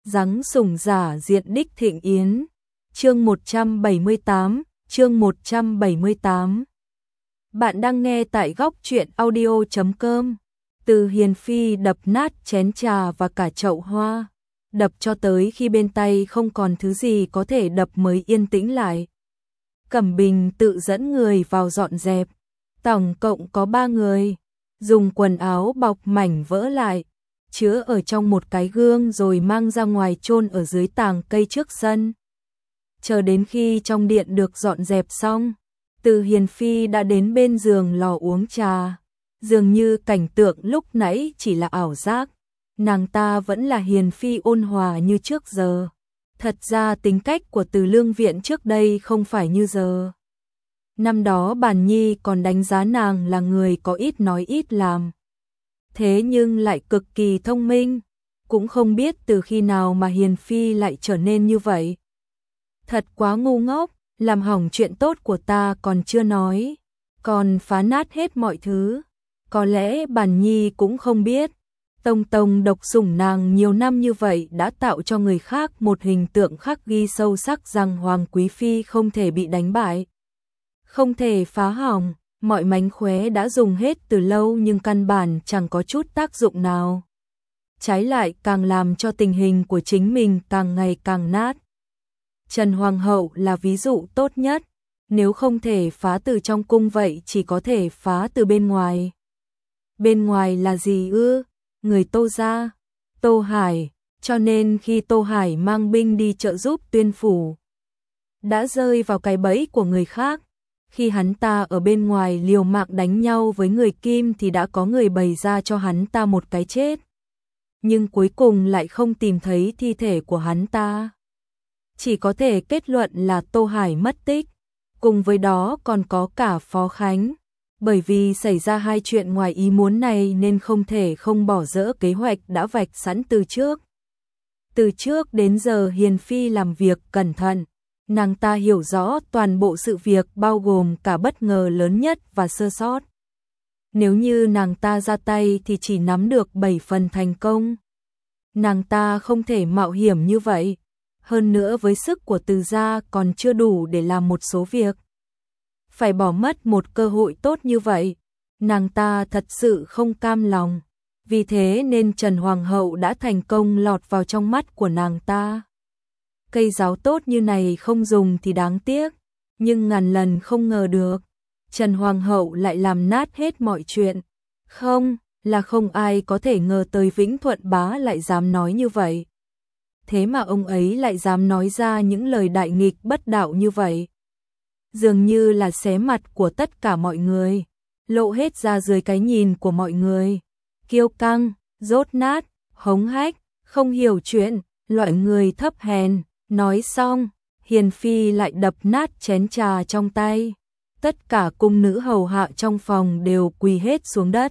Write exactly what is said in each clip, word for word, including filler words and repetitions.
Giáng sủng giả diện đích thịnh yến. Chương một trăm bảy mươi tám, chương một trăm bảy mươi tám. Bạn đang nghe tại góc truyện audio chấm com. Từ Hiền Phi đập nát chén trà và cả chậu hoa, đập cho tới khi bên tay không còn thứ gì có thể đập mới yên tĩnh lại. Cẩm Bình tự dẫn người vào dọn dẹp, tổng cộng có ba người, dùng quần áo bọc mảnh vỡ lại, chứa ở trong một cái gương rồi mang ra ngoài chôn ở dưới tàng cây trước sân. Chờ đến khi trong điện được dọn dẹp xong, Từ Hiền Phi đã đến bên giường lò uống trà. Dường như cảnh tượng lúc nãy chỉ là ảo giác, nàng ta vẫn là Hiền Phi ôn hòa như trước giờ. Thật ra tính cách của Từ Lương Viện trước đây không phải như giờ. Năm đó Bàn Nhi còn đánh giá nàng là người có ít nói ít làm. Thế nhưng lại cực kỳ thông minh, cũng không biết từ khi nào mà Hiền Phi lại trở nên như vậy. Thật quá ngu ngốc, làm hỏng chuyện tốt của ta còn chưa nói, còn phá nát hết mọi thứ. Có lẽ Bàn Nhi cũng không biết, Tông Tông độc sủng nàng nhiều năm như vậy đã tạo cho người khác một hình tượng khắc ghi sâu sắc rằng Hoàng Quý Phi không thể bị đánh bại, không thể phá hỏng. Mọi mánh khóe đã dùng hết từ lâu nhưng căn bản chẳng có chút tác dụng nào. Trái lại càng làm cho tình hình của chính mình càng ngày càng nát. Trần Hoàng hậu là ví dụ tốt nhất, nếu không thể phá từ trong cung vậy chỉ có thể phá từ bên ngoài. Bên ngoài là gì ư? Người Tô gia, Tô Hải, cho nên khi Tô Hải mang binh đi trợ giúp Tuyên phủ, đã rơi vào cái bẫy của người khác. Khi hắn ta ở bên ngoài liều mạng đánh nhau với người Kim thì đã có người bày ra cho hắn ta một cái chết. Nhưng cuối cùng lại không tìm thấy thi thể của hắn ta. Chỉ có thể kết luận là Tô Hải mất tích. Cùng với đó còn có cả Phó Khánh. Bởi vì xảy ra hai chuyện ngoài ý muốn này nên không thể không bỏ dỡ kế hoạch đã vạch sẵn từ trước. Từ trước đến giờ Hiền Phi làm việc cẩn thận. Nàng ta hiểu rõ toàn bộ sự việc bao gồm cả bất ngờ lớn nhất và sơ sót. Nếu như nàng ta ra tay thì chỉ nắm được bảy phần thành công. Nàng ta không thể mạo hiểm như vậy. Hơn nữa với sức của Từ gia còn chưa đủ để làm một số việc. Phải bỏ mất một cơ hội tốt như vậy. Nàng ta thật sự không cam lòng. Vì thế nên Trần Hoàng hậu đã thành công lọt vào trong mắt của nàng ta. Cây giáo tốt như này không dùng thì đáng tiếc, nhưng ngàn lần không ngờ được, Trần Hoàng hậu lại làm nát hết mọi chuyện. Không, là không ai có thể ngờ tới Vĩnh Thuận bá lại dám nói như vậy. Thế mà ông ấy lại dám nói ra những lời đại nghịch bất đạo như vậy. Dường như là xé mặt của tất cả mọi người, lộ hết ra dưới cái nhìn của mọi người. Kiêu căng, dốt nát, hống hách, không hiểu chuyện, loại người thấp hèn. Nói xong, Hiền Phi lại đập nát chén trà trong tay. Tất cả cung nữ hầu hạ trong phòng đều quỳ hết xuống đất.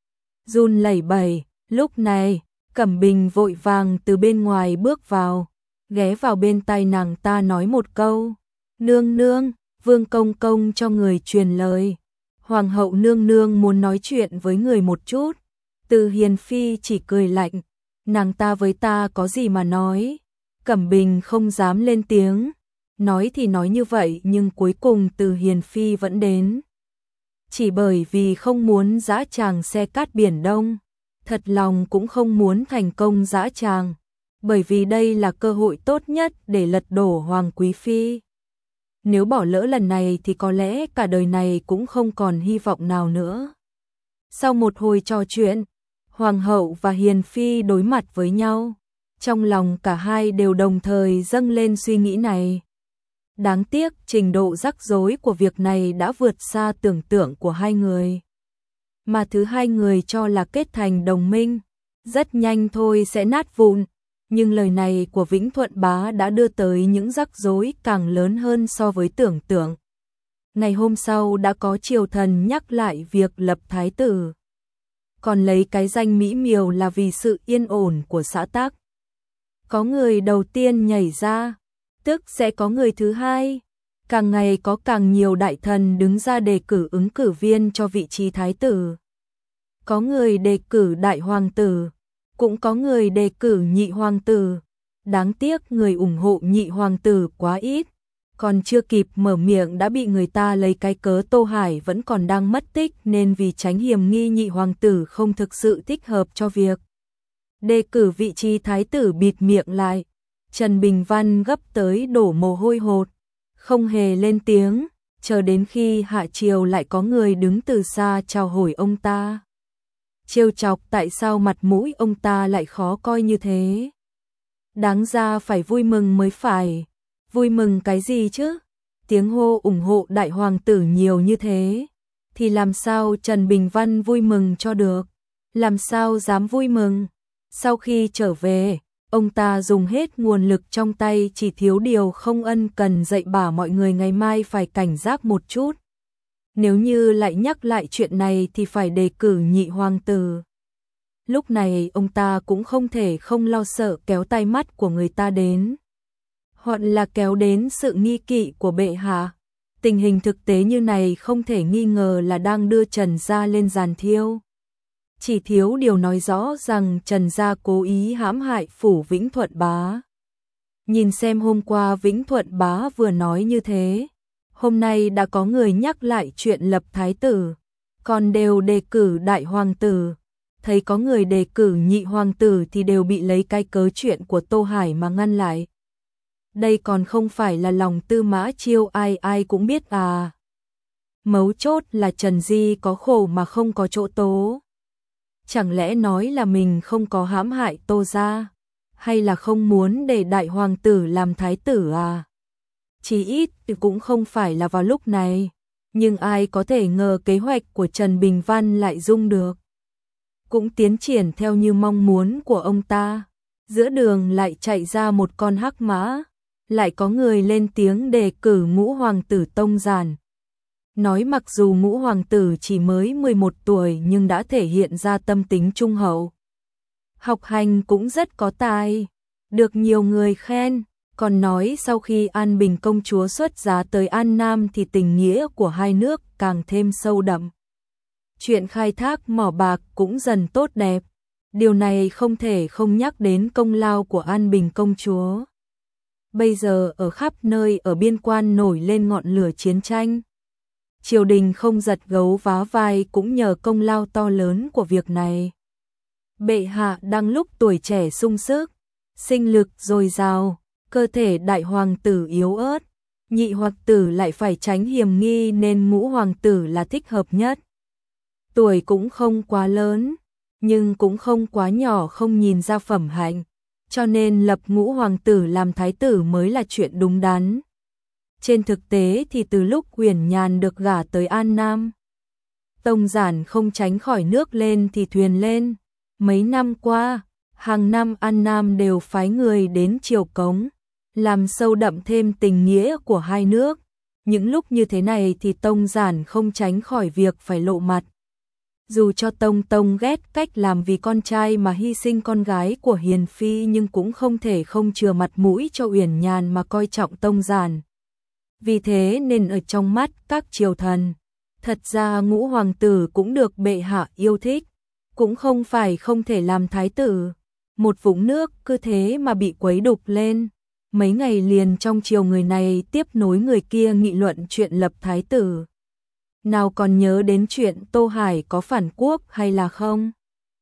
Run lẩy bẩy, lúc này, Cẩm Bình vội vàng từ bên ngoài bước vào, ghé vào bên tai nàng ta nói một câu. Nương nương, Vương Công Công cho người truyền lời. Hoàng hậu nương nương muốn nói chuyện với người một chút. Từ Hiền Phi chỉ cười lạnh, nàng ta với ta có gì mà nói. Cẩm Bình không dám lên tiếng, nói thì nói như vậy nhưng cuối cùng Từ Hiền Phi vẫn đến. Chỉ bởi vì không muốn dã tràng xe cát biển Đông, thật lòng cũng không muốn thành công dã tràng, bởi vì đây là cơ hội tốt nhất để lật đổ Hoàng Quý Phi. Nếu bỏ lỡ lần này thì có lẽ cả đời này cũng không còn hy vọng nào nữa. Sau một hồi trò chuyện, Hoàng hậu và Hiền Phi đối mặt với nhau. Trong lòng cả hai đều đồng thời dâng lên suy nghĩ này. Đáng tiếc trình độ rắc rối của việc này đã vượt xa tưởng tượng của hai người. Mà thứ hai người cho là kết thành đồng minh, rất nhanh thôi sẽ nát vụn. Nhưng lời này của Vĩnh Thuận bá đã đưa tới những rắc rối càng lớn hơn so với tưởng tượng. Ngày hôm sau đã có triều thần nhắc lại việc lập thái tử. Còn lấy cái danh mỹ miều là vì sự yên ổn của xã tắc. Có người đầu tiên nhảy ra, tức sẽ có người thứ hai. Càng ngày có càng nhiều đại thần đứng ra đề cử ứng cử viên cho vị trí thái tử. Có người đề cử đại hoàng tử, cũng có người đề cử nhị hoàng tử. Đáng tiếc người ủng hộ nhị hoàng tử quá ít, còn chưa kịp mở miệng đã bị người ta lấy cái cớ Tô Hải vẫn còn đang mất tích nên vì tránh hiểm nghi nhị hoàng tử không thực sự thích hợp cho việc đề cử vị trí thái tử bịt miệng lại. Trần Bình Văn gấp tới đổ mồ hôi hột, không hề lên tiếng, chờ đến khi hạ triều lại có người đứng từ xa chào hỏi ông ta. Trêu chọc tại sao mặt mũi ông ta lại khó coi như thế. Đáng ra phải vui mừng mới phải. Vui mừng cái gì chứ? Tiếng hô ủng hộ đại hoàng tử nhiều như thế, thì làm sao Trần Bình Văn vui mừng cho được? Làm sao dám vui mừng? Sau khi trở về, ông ta dùng hết nguồn lực trong tay, chỉ thiếu điều không ân cần dạy bảo mọi người ngày mai phải cảnh giác một chút. Nếu như lại nhắc lại chuyện này thì phải đề cử nhị hoàng tử. Lúc này ông ta cũng không thể không lo sợ kéo tai mắt của người ta đến, hoặc là kéo đến sự nghi kỵ của bệ hạ. Tình hình thực tế như này không thể nghi ngờ là đang đưa Trần gia lên giàn thiêu. Chỉ thiếu điều nói rõ rằng Trần gia cố ý hãm hại phủ Vĩnh Thuận Bá. Nhìn xem hôm qua Vĩnh Thuận Bá vừa nói như thế, hôm nay đã có người nhắc lại chuyện lập thái tử, còn đều đề cử đại hoàng tử. Thấy có người đề cử nhị hoàng tử thì đều bị lấy cái cớ chuyện của Tô Hải mà ngăn lại. Đây còn không phải là lòng Tư Mã Chiêu ai ai cũng biết à. Mấu chốt là Trần Di có khổ mà không có chỗ tố. Chẳng lẽ nói là mình không có hãm hại Tô gia, hay là không muốn để đại hoàng tử làm thái tử à? Chỉ ít thì cũng không phải là vào lúc này, nhưng ai có thể ngờ kế hoạch của Trần Bình Văn lại rung được. Cũng tiến triển theo như mong muốn của ông ta. Giữa đường lại chạy ra một con hắc mã, lại có người lên tiếng đề cử ngũ hoàng tử Tông Giản. Nói mặc dù ngũ hoàng tử chỉ mới mười một tuổi nhưng đã thể hiện ra tâm tính trung hậu. Học hành cũng rất có tài, được nhiều người khen, còn nói sau khi An Bình công chúa xuất giá tới An Nam thì tình nghĩa của hai nước càng thêm sâu đậm. Chuyện khai thác mỏ bạc cũng dần tốt đẹp, điều này không thể không nhắc đến công lao của An Bình công chúa. Bây giờ ở khắp nơi ở biên quan nổi lên ngọn lửa chiến tranh. Triều đình không giật gấu vá vai cũng nhờ công lao to lớn của việc này. Bệ hạ đang lúc tuổi trẻ sung sức, sinh lực dồi dào, cơ thể đại hoàng tử yếu ớt, nhị hoàng tử lại phải tránh hiểm nghi nên ngũ hoàng tử là thích hợp nhất. Tuổi cũng không quá lớn, nhưng cũng không quá nhỏ không nhìn ra phẩm hạnh, cho nên lập ngũ hoàng tử làm thái tử mới là chuyện đúng đắn. Trên thực tế thì từ lúc Uyển Nhàn được gả tới An Nam, Tông Giản không tránh khỏi nước lên thì thuyền lên. Mấy năm qua, hàng năm An Nam đều phái người đến triều cống, làm sâu đậm thêm tình nghĩa của hai nước. Những lúc như thế này thì Tông Giản không tránh khỏi việc phải lộ mặt. Dù cho Tông Tông ghét cách làm vì con trai mà hy sinh con gái của Hiền Phi nhưng cũng không thể không chừa mặt mũi cho Uyển Nhàn mà coi trọng Tông Giản. Vì thế nên ở trong mắt các triều thần, thật ra ngũ hoàng tử cũng được bệ hạ yêu thích, cũng không phải không thể làm thái tử. Một vũng nước cứ thế mà bị quấy đục lên. Mấy ngày liền trong triều người này tiếp nối người kia nghị luận chuyện lập thái tử. Nào còn nhớ đến chuyện Tô Hải có phản quốc hay là không?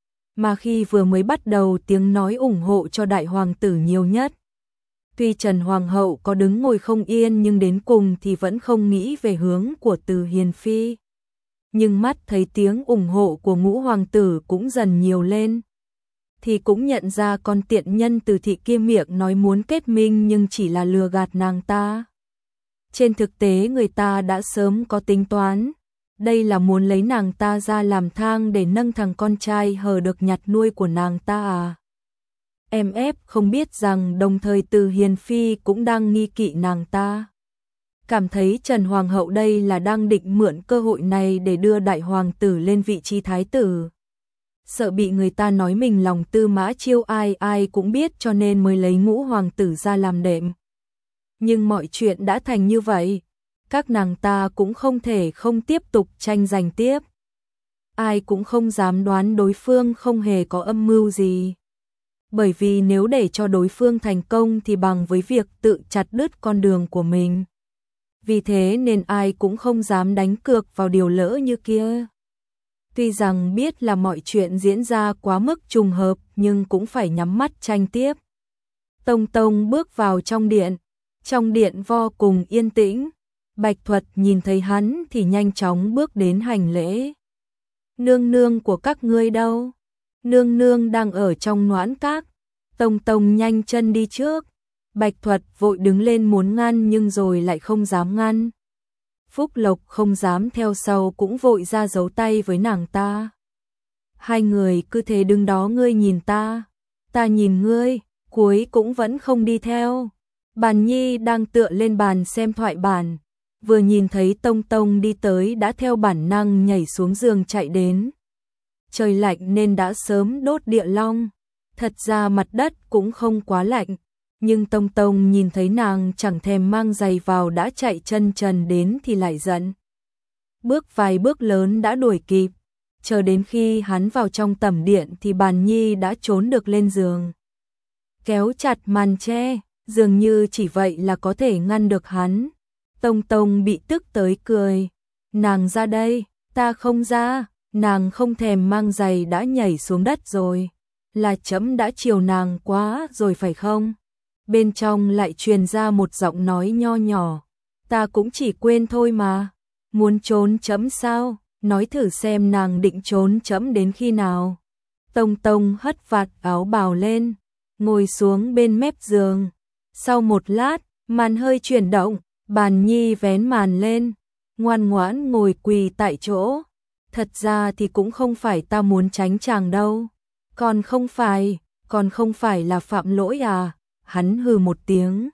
Mà khi vừa mới bắt đầu tiếng nói ủng hộ cho đại hoàng tử nhiều nhất. Tuy Trần Hoàng hậu có đứng ngồi không yên nhưng đến cùng thì vẫn không nghĩ về hướng của Từ Hiền Phi. Nhưng mắt thấy tiếng ủng hộ của ngũ hoàng tử cũng dần nhiều lên, thì cũng nhận ra con tiện nhân Từ thị kia miệng nói muốn kết minh nhưng chỉ là lừa gạt nàng ta. Trên thực tế người ta đã sớm có tính toán, đây là muốn lấy nàng ta ra làm thang để nâng thằng con trai hờ được nhặt nuôi của nàng ta à. Em ép không biết rằng đồng thời Từ Hiền Phi cũng đang nghi kỵ nàng ta. Cảm thấy Trần Hoàng hậu đây là đang định mượn cơ hội này để đưa đại hoàng tử lên vị trí thái tử. Sợ bị người ta nói mình lòng Tư Mã Chiêu ai ai cũng biết cho nên mới lấy ngũ hoàng tử ra làm đệm. Nhưng mọi chuyện đã thành như vậy, các nàng ta cũng không thể không tiếp tục tranh giành tiếp. Ai cũng không dám đoán đối phương không hề có âm mưu gì. bởi vì nếu để cho đối phương thành công thì bằng với việc tự chặt đứt con đường của mình. Vì thế nên ai cũng không dám đánh cược vào điều lỡ như kia. Tuy rằng biết là mọi chuyện diễn ra quá mức trùng hợp nhưng cũng phải nhắm mắt tranh tiếp. Tông Tông bước vào trong điện. Trong điện vô cùng yên tĩnh. Bạch Thuật nhìn thấy hắn thì nhanh chóng bước đến hành lễ. Nương nương của các ngươi đâu? Nương nương đang ở trong Noãn Các. Tông Tông nhanh chân đi trước. Bạch Thuật vội đứng lên muốn ngăn nhưng rồi lại không dám ngăn. Phúc Lộc không dám theo sau cũng vội ra giấu tay với nàng ta. Hai người cứ thế đứng đó, ngươi nhìn ta, ta nhìn ngươi, cuối cũng vẫn không đi theo. Bàn Nhi đang tựa lên bàn xem thoại bản, vừa nhìn thấy Tông Tông đi tới đã theo bản năng nhảy xuống giường chạy đến. Trời lạnh nên đã sớm đốt địa long, thật ra mặt đất cũng không quá lạnh. Nhưng Tông Tông nhìn thấy nàng chẳng thèm mang giày vào đã chạy chân trần đến thì lại giận. Bước vài bước lớn đã đuổi kịp, chờ đến khi hắn vào trong tẩm điện thì Bàn Nhi đã trốn được lên giường. Kéo chặt màn che, dường như chỉ vậy là có thể ngăn được hắn. Tông Tông bị tức tới cười. Nàng ra đây, ta không ra, nàng không thèm mang giày đã nhảy xuống đất rồi. Là chấm đã chiều nàng quá rồi phải không? Bên trong lại truyền ra một giọng nói nho nhỏ. Ta cũng chỉ quên thôi mà. Muốn trốn chấm sao? Nói thử xem nàng định trốn chấm đến khi nào. Tông Tông hất vạt áo bào lên, ngồi xuống bên mép giường. Sau một lát, màn hơi chuyển động, Bàn Nhi vén màn lên, ngoan ngoãn ngồi quỳ tại chỗ. Thật ra thì cũng không phải ta muốn tránh chàng đâu. Còn không phải, còn không phải là phạm lỗi à? Hắn hừ một tiếng.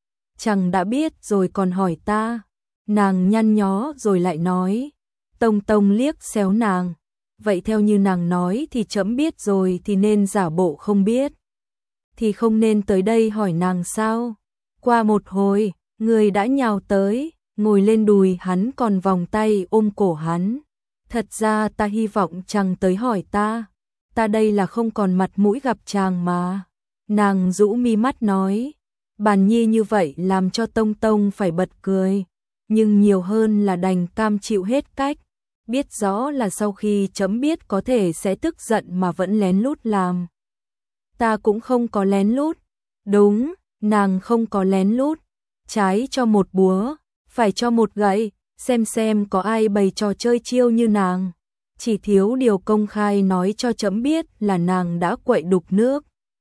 Chàng đã biết rồi còn hỏi ta. Nàng nhăn nhó rồi lại nói. Tông Tông liếc xéo nàng. Vậy theo như nàng nói thì chấm biết rồi thì nên giả bộ không biết. Thì không nên tới đây hỏi nàng sao? Qua một hồi, người đã nhào tới, ngồi lên đùi hắn còn vòng tay ôm cổ hắn. Thật ra ta hy vọng chàng tới hỏi ta. Ta đây là không còn mặt mũi gặp chàng mà. Nàng rũ mi mắt nói. Bàn Nhi như vậy làm cho Tông Tông phải bật cười. Nhưng nhiều hơn là đành cam chịu hết cách. Biết rõ là sau khi chấm biết có thể sẽ tức giận mà vẫn lén lút làm. Ta cũng không có lén lút. Đúng, nàng không có lén lút. Trái cho một búa, phải cho một gậy. Xem xem có ai bày trò chơi chiêu như nàng. Chỉ thiếu điều công khai nói cho chấm biết là nàng đã quậy đục nước.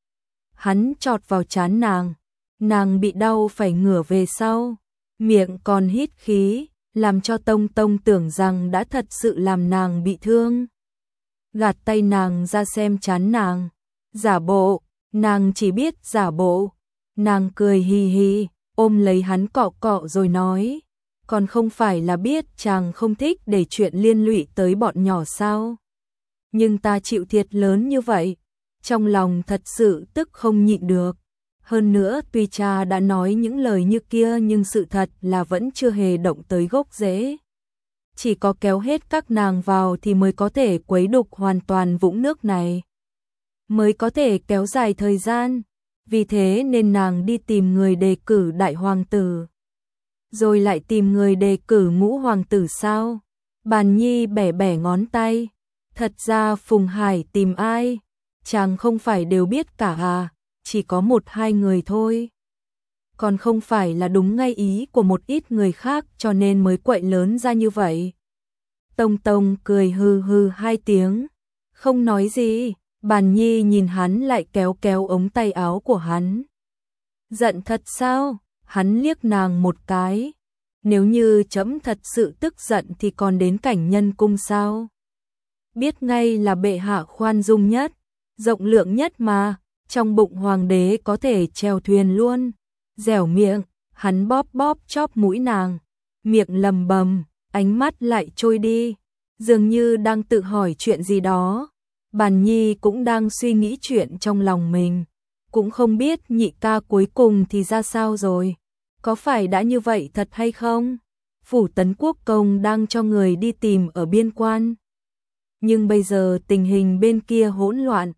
Hắn chọt vào trán nàng. Nàng bị đau phải ngửa về sau. Miệng còn hít khí, làm cho Tông Tông tưởng rằng đã thật sự làm nàng bị thương. Gạt tay nàng ra xem trán nàng. Giả bộ, nàng chỉ biết giả bộ. Nàng cười hì hì, ôm lấy hắn cọ cọ rồi nói. Còn không phải là biết chàng không thích để chuyện liên lụy tới bọn nhỏ sao? Nhưng ta chịu thiệt lớn như vậy, trong lòng thật sự tức không nhịn được. Hơn nữa tuy cha đã nói những lời như kia nhưng sự thật là vẫn chưa hề động tới gốc rễ. Chỉ có kéo hết các nàng vào thì mới có thể quấy đục hoàn toàn vũng nước này. Mới có thể kéo dài thời gian. Vì thế nên nàng đi tìm người đề cử đại hoàng tử. Rồi lại tìm người đề cử ngũ hoàng tử sao? Bàn Nhi bẻ bẻ ngón tay. Thật ra Phùng Hải tìm ai? Chàng không phải đều biết cả à? Chỉ có một hai người thôi. Còn không phải là đúng ngay ý của một ít người khác cho nên mới quậy lớn ra như vậy. Tông Tông cười hư hư hai tiếng. Không nói gì. Bàn Nhi nhìn hắn lại kéo kéo ống tay áo của hắn. Giận thật sao? Hắn liếc nàng một cái. Nếu như chấm thật sự tức giận thì còn đến cảnh nhân cung sao? Biết ngay là bệ hạ khoan dung nhất, rộng lượng nhất mà, trong bụng hoàng đế có thể chèo thuyền luôn. Dẻo miệng, hắn bóp bóp chóp mũi nàng, miệng lầm bầm, ánh mắt lại trôi đi, dường như đang tự hỏi chuyện gì đó. Bàn Nhi cũng đang suy nghĩ chuyện trong lòng mình, cũng không biết nhị ca cuối cùng thì ra sao rồi. Có phải đã như vậy thật hay không? Phủ Tấn Quốc công đang cho người đi tìm ở biên quan. Nhưng bây giờ tình hình bên kia hỗn loạn,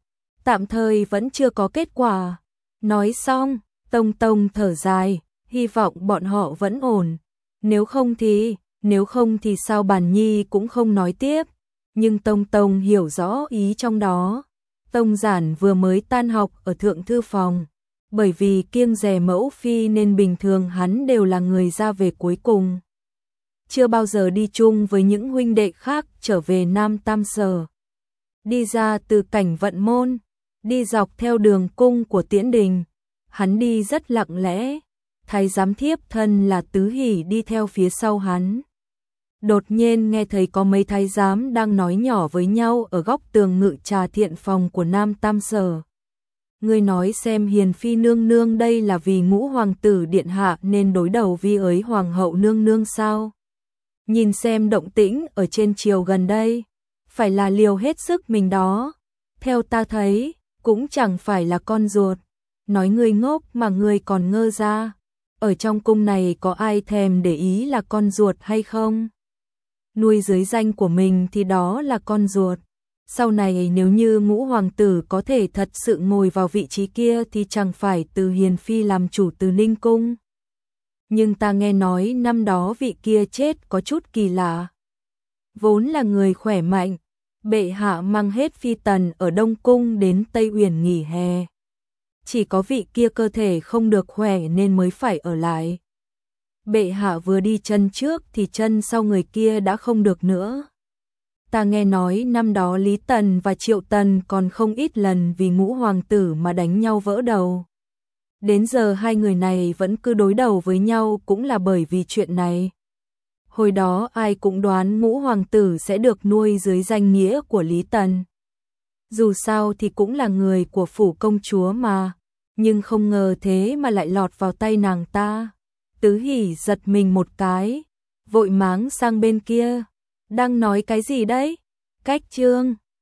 tạm thời vẫn chưa có kết quả. Nói xong, Tông Tông thở dài, hy vọng bọn họ vẫn ổn. Nếu không thì, nếu không thì sao Bàn Nhi cũng không nói tiếp. Nhưng Tông Tông hiểu rõ ý trong đó. Tông Giản vừa mới tan học ở thượng thư phòng. Bởi vì kiêng dè mẫu phi nên bình thường hắn đều là người ra về cuối cùng. Chưa bao giờ đi chung với những huynh đệ khác trở về Nam Tam Sở. Đi ra từ cảnh vận môn, đi dọc theo đường cung của Tiễn Đình. Hắn đi rất lặng lẽ, thái giám thiếp thân là Tứ Hỷ đi theo phía sau hắn. Đột nhiên nghe thấy có mấy thái giám đang nói nhỏ với nhau ở góc tường ngự trà thiện phòng của Nam Tam Sở. Ngươi nói xem Hiền Phi nương nương đây là vì ngũ hoàng tử điện hạ nên đối đầu vi ới hoàng hậu nương nương sao? Nhìn xem động tĩnh ở trên triều gần đây, phải là liều hết sức mình đó. Theo ta thấy, cũng chẳng phải là con ruột. Nói ngươi ngốc mà ngươi còn ngơ ra. Ở trong cung này có ai thèm để ý là con ruột hay không? Nuôi dưới danh của mình thì đó là con ruột. Sau này nếu như ngũ hoàng tử có thể thật sự ngồi vào vị trí kia thì chẳng phải từ Hiền Phi làm chủ từ Ninh Cung. Nhưng ta nghe nói năm đó vị kia chết có chút kỳ lạ. Vốn là người khỏe mạnh, bệ hạ mang hết phi tần ở Đông Cung đến Tây Uyển nghỉ hè. Chỉ có vị kia cơ thể không được khỏe nên mới phải ở lại. Bệ hạ vừa đi chân trước thì chân sau người kia đã không được nữa. Ta nghe nói năm đó Lý Tần và Triệu Tần còn không ít lần vì ngũ hoàng tử mà đánh nhau vỡ đầu. Đến giờ hai người này vẫn cứ đối đầu với nhau cũng là bởi vì chuyện này. Hồi đó ai cũng đoán ngũ hoàng tử sẽ được nuôi dưới danh nghĩa của Lý Tần. Dù sao thì cũng là người của phủ công chúa mà, nhưng không ngờ thế mà lại lọt vào tay nàng ta. Tứ Hỷ giật mình một cái, vội máng sang bên kia. Đang nói cái gì đấy? Cách chương